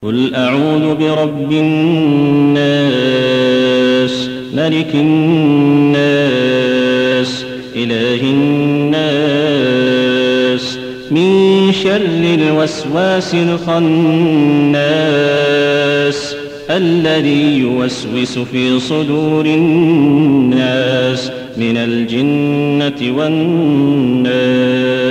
قل أعوذ برب الناس ملك الناس إله الناس من شر الوسواس الخناس الذي يوسوس في صدور الناس من الجنة والناس.